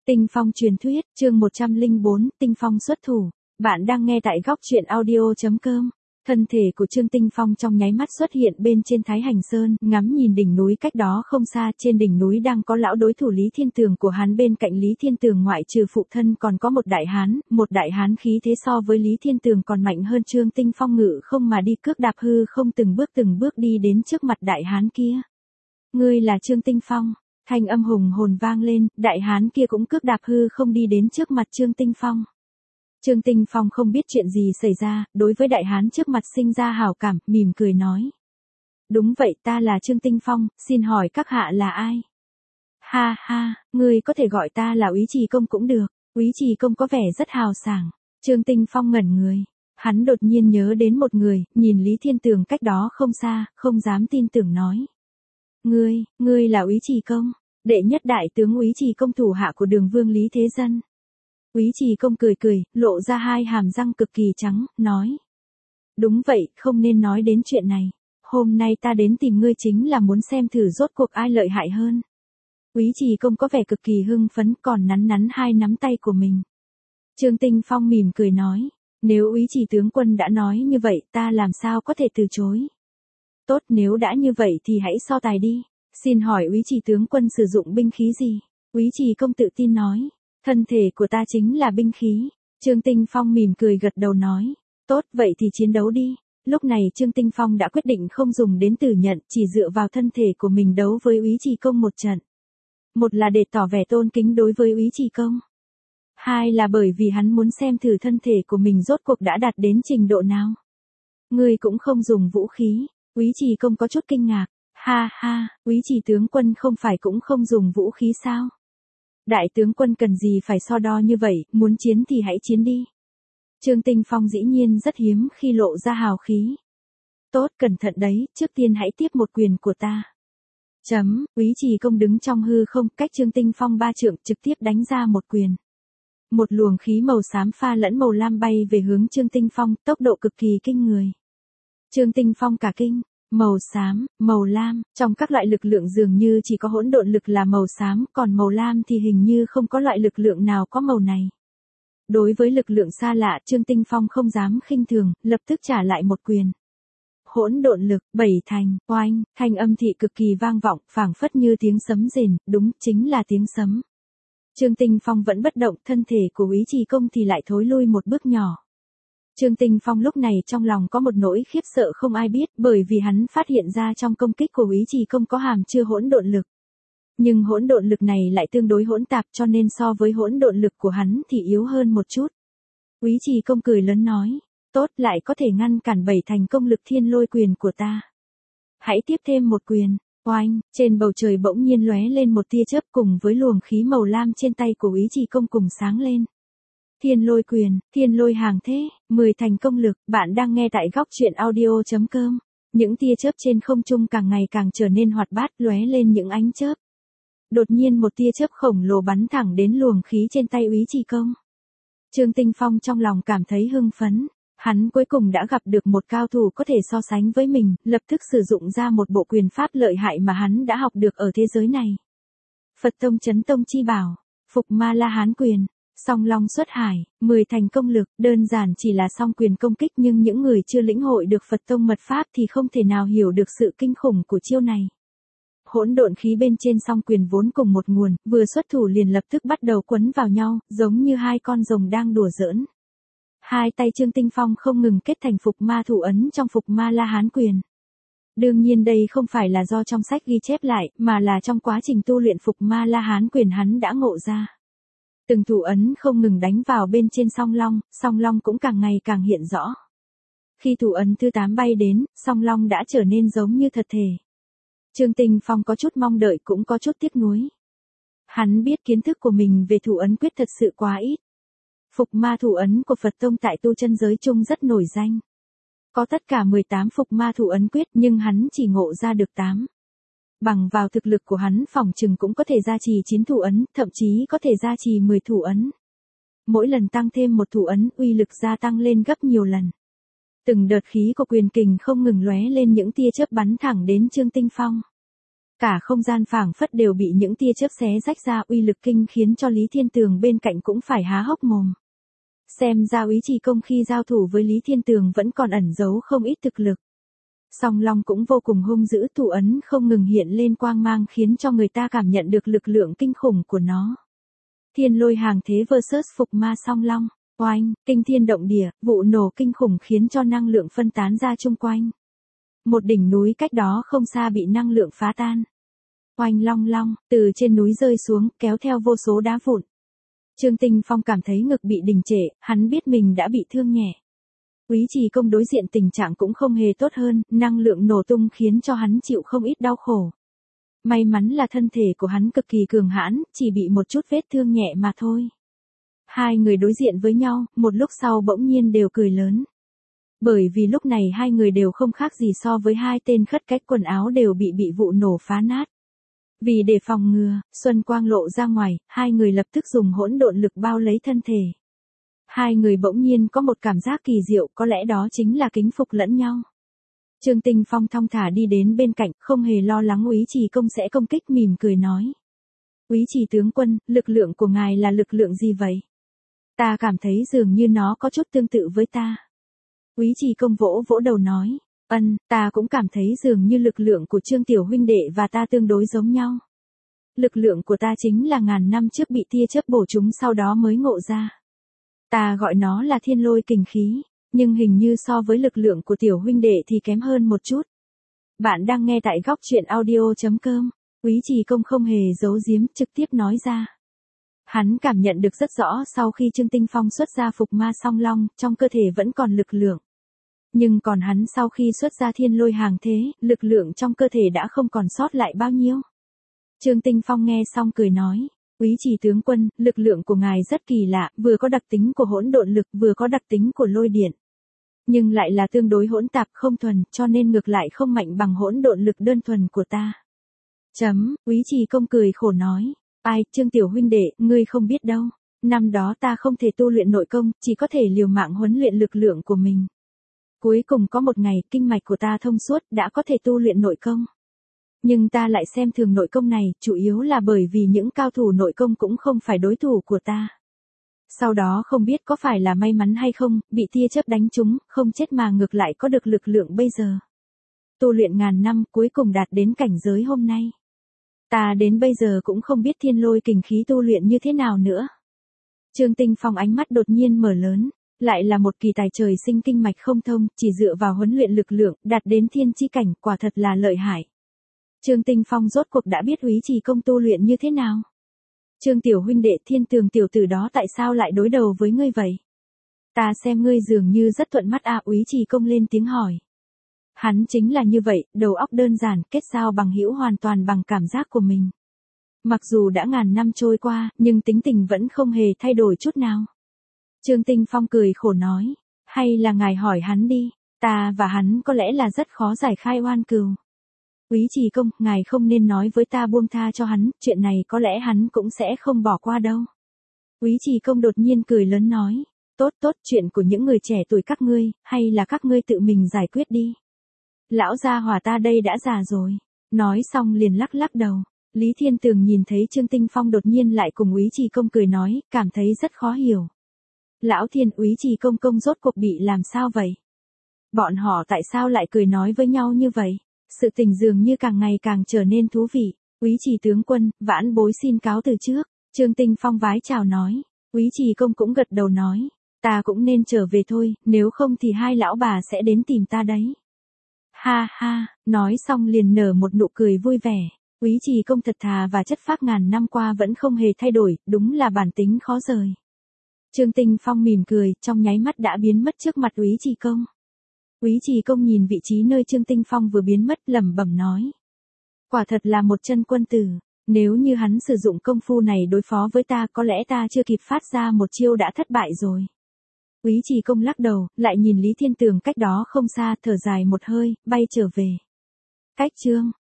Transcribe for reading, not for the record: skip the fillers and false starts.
Tinh phong truyền thuyết, chương 104, Tinh phong xuất thủ. Bạn đang nghe tại góc truyện audio.com. Thân thể của Trương Tinh Phong trong nháy mắt xuất hiện bên trên Thái Hành Sơn, ngắm nhìn đỉnh núi cách đó không xa, trên đỉnh núi đang có lão đối thủ Lý Thiên Tường của hắn, bên cạnh Lý Thiên Tường ngoại trừ phụ thân còn có một đại hán khí thế so với Lý Thiên Tường còn mạnh hơn. Trương Tinh Phong ngự không mà đi, cước đạp hư không, từng bước đi đến trước mặt đại hán kia. Ngươi là Trương Tinh Phong? Thanh âm hùng hồn vang lên, đại hán kia cũng cước đạp hư không đi đến trước mặt Trương Tinh Phong. Trương Tinh Phong không biết chuyện gì xảy ra, đối với đại hán trước mặt sinh ra hảo cảm, mỉm cười nói. Đúng vậy, ta là Trương Tinh Phong, xin hỏi các hạ là ai? Ha ha, ngươi có thể gọi ta là Úy Trì Công cũng được. Úy Trì Công có vẻ rất hào sảng. Trương Tinh Phong ngẩn người. Hắn đột nhiên nhớ đến một người, nhìn Lý Thiên Tường cách đó không xa, không dám tin tưởng nói. Ngươi là Úy Trì Công, đệ nhất đại tướng Úy Trì Công, thủ hạ của Đường Vương Lý Thế Dân. Úy Trì Công cười, lộ ra hai hàm răng cực kỳ trắng, nói. Đúng vậy, không nên nói đến chuyện này. Hôm nay ta đến tìm ngươi chính là muốn xem thử rốt cuộc ai lợi hại hơn. Úy Trì Công có vẻ cực kỳ hưng phấn, còn nắn hai nắm tay của mình. Trương Tinh Phong mỉm cười nói. Nếu Úy Trì tướng quân đã nói như vậy, ta làm sao có thể từ chối. Tốt, nếu đã như vậy thì hãy so tài đi. Xin hỏi Úy Trì tướng quân sử dụng binh khí gì? Úy Trì Công tự tin nói. Thân thể của ta chính là binh khí. Trương Tinh Phong mỉm cười gật đầu nói. Tốt, vậy thì chiến đấu đi. Lúc này Trương Tinh Phong đã quyết định không dùng đến tử nhận, chỉ dựa vào thân thể của mình đấu với Úy Trì Công một trận. Một là để tỏ vẻ tôn kính đối với Úy Trì Công. Hai là bởi vì hắn muốn xem thử thân thể của mình rốt cuộc đã đạt đến trình độ nào. Ngươi cũng không dùng vũ khí. Úy Trì Công có chút kinh ngạc. Ha ha, Úy Trì tướng quân không phải cũng không dùng vũ khí sao? Đại tướng quân cần gì phải so đo như vậy, muốn chiến thì hãy chiến đi. Trương Tinh Phong dĩ nhiên rất hiếm khi lộ ra hào khí. Tốt, cẩn thận đấy, trước tiên hãy tiếp một quyền của ta. Úy Trì Công đứng trong hư không, cách Trương Tinh Phong 3 trượng, trực tiếp đánh ra một quyền. Một luồng khí màu xám pha lẫn màu lam bay về hướng Trương Tinh Phong, tốc độ cực kỳ kinh người. Trương Tinh Phong cả kinh. Màu xám, màu lam, trong các loại lực lượng dường như chỉ có hỗn độn lực là màu xám, còn màu lam thì hình như không có loại lực lượng nào có màu này. Đối với lực lượng xa lạ, Trương Tinh Phong không dám khinh thường, lập tức trả lại một quyền. Hỗn độn lực, 7 thành, oanh, thanh âm thị cực kỳ vang vọng, phảng phất như tiếng sấm rền, đúng, chính là tiếng sấm. Trương Tinh Phong vẫn bất động, thân thể của Úy Trì Công thì lại thối lui một bước nhỏ. Trương Tinh Phong lúc này trong lòng có một nỗi khiếp sợ không ai biết, bởi vì hắn phát hiện ra trong công kích của Úy Trì Công có hàm chứa hỗn độn lực. Nhưng hỗn độn lực này lại tương đối hỗn tạp, cho nên so với hỗn độn lực của hắn thì yếu hơn một chút. Úy Trì Công cười lớn nói, tốt, lại có thể ngăn cản 7 thành công lực thiên lôi quyền của ta. Hãy tiếp thêm một quyền. Oanh, trên bầu trời bỗng nhiên lóe lên một tia chớp, cùng với luồng khí màu lam trên tay của Úy Trì Công cùng sáng lên. Thiên lôi quyền, thiên lôi hàng thế, 10 thành công lực. Bạn đang nghe tại góc truyện audio.com. Những tia chớp trên không trung càng ngày càng trở nên hoạt bát, lóe lên những ánh chớp. Đột nhiên một tia chớp khổng lồ bắn thẳng đến luồng khí trên tay Úy Trì Công. Trương Tinh Phong trong lòng cảm thấy hưng phấn. Hắn cuối cùng đã gặp được một cao thủ có thể so sánh với mình, lập tức sử dụng ra một bộ quyền pháp lợi hại mà hắn đã học được ở thế giới này. Phật Tông Chấn Tông chi bảo, Phục Ma La Hán quyền. Song Long xuất hải, 10 thành công lực, đơn giản chỉ là song quyền công kích, nhưng những người chưa lĩnh hội được Phật tông mật pháp thì không thể nào hiểu được sự kinh khủng của chiêu này. Hỗn độn khí bên trên song quyền vốn cùng một nguồn, vừa xuất thủ liền lập tức bắt đầu quấn vào nhau, giống như hai con rồng đang đùa giỡn. Hai tay Trương Tinh Phong không ngừng kết thành Phục Ma thủ ấn trong Phục Ma La Hán quyền. Đương nhiên đây không phải là do trong sách ghi chép lại, mà là trong quá trình tu luyện Phục Ma La Hán quyền hắn đã ngộ ra. Từng thủ ấn không ngừng đánh vào bên trên song long cũng càng ngày càng hiện rõ. Khi thủ ấn thứ 8 bay đến, song long đã trở nên giống như thật thể. Trương Tinh Phong có chút mong đợi cũng có chút tiếc nuối. Hắn biết kiến thức của mình về thủ ấn quyết thật sự quá ít. Phục Ma thủ ấn của Phật tông tại tu chân giới chung rất nổi danh. Có tất cả 18 Phục Ma thủ ấn quyết, nhưng hắn chỉ ngộ ra được 8. Bằng vào thực lực của hắn phỏng chừng cũng có thể gia trì 9 thủ ấn, thậm chí có thể gia trì 10 thủ ấn. Mỗi lần tăng thêm một thủ ấn, uy lực gia tăng lên gấp nhiều lần. Từng đợt khí của quyền kình không ngừng lóe lên, những tia chớp bắn thẳng đến Trương Tinh Phong. Cả không gian phảng phất đều bị những tia chớp xé rách ra, uy lực kinh khiến cho Lý Thiên Tường bên cạnh cũng phải há hốc mồm. Xem ra Úy Trì Công khi giao thủ với Lý Thiên Tường vẫn còn ẩn giấu không ít thực lực. Song Long cũng vô cùng hung dữ, thủ ấn không ngừng hiện lên quang mang khiến cho người ta cảm nhận được lực lượng kinh khủng của nó. Thiên Lôi Hàng Thế vs Phục Ma Song Long, oanh, kinh thiên động địa, vụ nổ kinh khủng khiến cho năng lượng phân tán ra chung quanh. Một đỉnh núi cách đó không xa bị năng lượng phá tan. Oanh long long, từ trên núi rơi xuống, kéo theo vô số đá vụn. Trương Tinh Phong cảm thấy ngực bị đình trệ, hắn biết mình đã bị thương nhẹ. Úy Trì Công đối diện tình trạng cũng không hề tốt hơn, năng lượng nổ tung khiến cho hắn chịu không ít đau khổ. May mắn là thân thể của hắn cực kỳ cường hãn, chỉ bị một chút vết thương nhẹ mà thôi. Hai người đối diện với nhau, một lúc sau bỗng nhiên đều cười lớn. Bởi vì lúc này hai người đều không khác gì so với hai tên khất cái, quần áo đều bị vụ nổ phá nát. Vì để phòng ngừa, xuân quang lộ ra ngoài, hai người lập tức dùng hỗn độn lực bao lấy thân thể. Hai người bỗng nhiên có một cảm giác kỳ diệu, có lẽ đó chính là kính phục lẫn nhau. Trương Tinh Phong thong thả đi đến bên cạnh, không hề lo lắng Úy Trì Công sẽ công kích, mỉm cười nói. Úy Trì tướng quân, lực lượng của ngài là lực lượng gì vậy? Ta cảm thấy dường như nó có chút tương tự với ta. Úy Trì Công vỗ vỗ đầu nói. Ta cũng cảm thấy dường như lực lượng của Trương tiểu huynh đệ và ta tương đối giống nhau. Lực lượng của ta chính là ngàn năm trước bị tia chớp bổ trúng sau đó mới ngộ ra. Ta gọi nó là thiên lôi kình khí, nhưng hình như so với lực lượng của tiểu huynh đệ thì kém hơn một chút. Bạn đang nghe tại góc truyện audio.com. Úy Trì Công không hề giấu giếm, trực tiếp nói ra. Hắn cảm nhận được rất rõ sau khi Trương Tinh Phong xuất ra Phục Ma Song Long, trong cơ thể vẫn còn lực lượng. Nhưng còn hắn sau khi xuất ra Thiên Lôi Hàng Thế, lực lượng trong cơ thể đã không còn sót lại bao nhiêu. Trương Tinh Phong nghe xong cười nói, Úy Trì tướng quân, lực lượng của ngài rất kỳ lạ, vừa có đặc tính của hỗn độn lực, vừa có đặc tính của lôi điện. Nhưng lại là tương đối hỗn tạp không thuần, cho nên ngược lại không mạnh bằng hỗn độn lực đơn thuần của ta. Úy Trì Công cười khổ nói, ai, Trương tiểu huynh đệ, ngươi không biết đâu. Năm đó ta không thể tu luyện nội công, chỉ có thể liều mạng huấn luyện lực lượng của mình. Cuối cùng có một ngày, kinh mạch của ta thông suốt, đã có thể tu luyện nội công. Nhưng ta lại xem thường nội công này, chủ yếu là bởi vì những cao thủ nội công cũng không phải đối thủ của ta. Sau đó không biết có phải là may mắn hay không, bị tia chớp đánh trúng, không chết mà ngược lại có được lực lượng bây giờ. Tu luyện ngàn năm, cuối cùng đạt đến cảnh giới hôm nay. Ta đến bây giờ cũng không biết thiên lôi kình khí tu luyện như thế nào nữa. Trương Tinh Phong ánh mắt đột nhiên mở lớn. Lại là một kỳ tài trời sinh kinh mạch không thông, chỉ dựa vào huấn luyện lực lượng, đạt đến thiên chi cảnh, quả thật là lợi hại. Trương Tinh Phong rốt cuộc đã biết Úy Trì Công tu luyện như thế nào. Trương tiểu huynh đệ, Thiên Tường tiểu tử đó tại sao lại đối đầu với ngươi vậy? Ta xem ngươi dường như rất thuận mắt à, Úy Trì Công lên tiếng hỏi. Hắn chính là như vậy, đầu óc đơn giản, kết giao bằng hữu hoàn toàn bằng cảm giác của mình. Mặc dù đã ngàn năm trôi qua, nhưng tính tình vẫn không hề thay đổi chút nào. Trương Tinh Phong cười khổ nói, hay là ngài hỏi hắn đi, ta và hắn có lẽ là rất khó giải khai oan cừu. Úy Trì Công, ngài không nên nói với ta buông tha cho hắn, chuyện này có lẽ hắn cũng sẽ không bỏ qua đâu. Úy Trì Công đột nhiên cười lớn nói, tốt, chuyện của những người trẻ tuổi các ngươi, hay là các ngươi tự mình giải quyết đi. Lão gia hỏa ta đây đã già rồi. Nói xong liền lắc lắc đầu. Lý Thiên Tường nhìn thấy Trương Tinh Phong đột nhiên lại cùng Úy Trì Công cười nói, cảm thấy rất khó hiểu. Lão Thiên, Úy Trì Công rốt cuộc bị làm sao vậy? Bọn họ tại sao lại cười nói với nhau như vậy? Sự tình dường như càng ngày càng trở nên thú vị. Úy Trì tướng quân, vãn bối xin cáo từ trước. Trương Tinh Phong vái chào nói. Úy Trì Công cũng gật đầu nói. Ta cũng nên trở về thôi, nếu không thì hai lão bà sẽ đến tìm ta đấy. Ha ha, nói xong liền nở một nụ cười vui vẻ. Úy Trì Công thật thà và chất phác ngàn năm qua vẫn không hề thay đổi, đúng là bản tính khó rời. Trương Tinh Phong mỉm cười, trong nháy mắt đã biến mất trước mặt Úy Trì Công. Úy Trì Công nhìn vị trí nơi Trương Tinh Phong vừa biến mất, lẩm bẩm nói. Quả thật là một chân quân tử, nếu như hắn sử dụng công phu này đối phó với ta có lẽ ta chưa kịp phát ra một chiêu đã thất bại rồi. Úy Trì Công lắc đầu, lại nhìn Lý Thiên Tường cách đó không xa, thở dài một hơi, bay trở về. Cách chương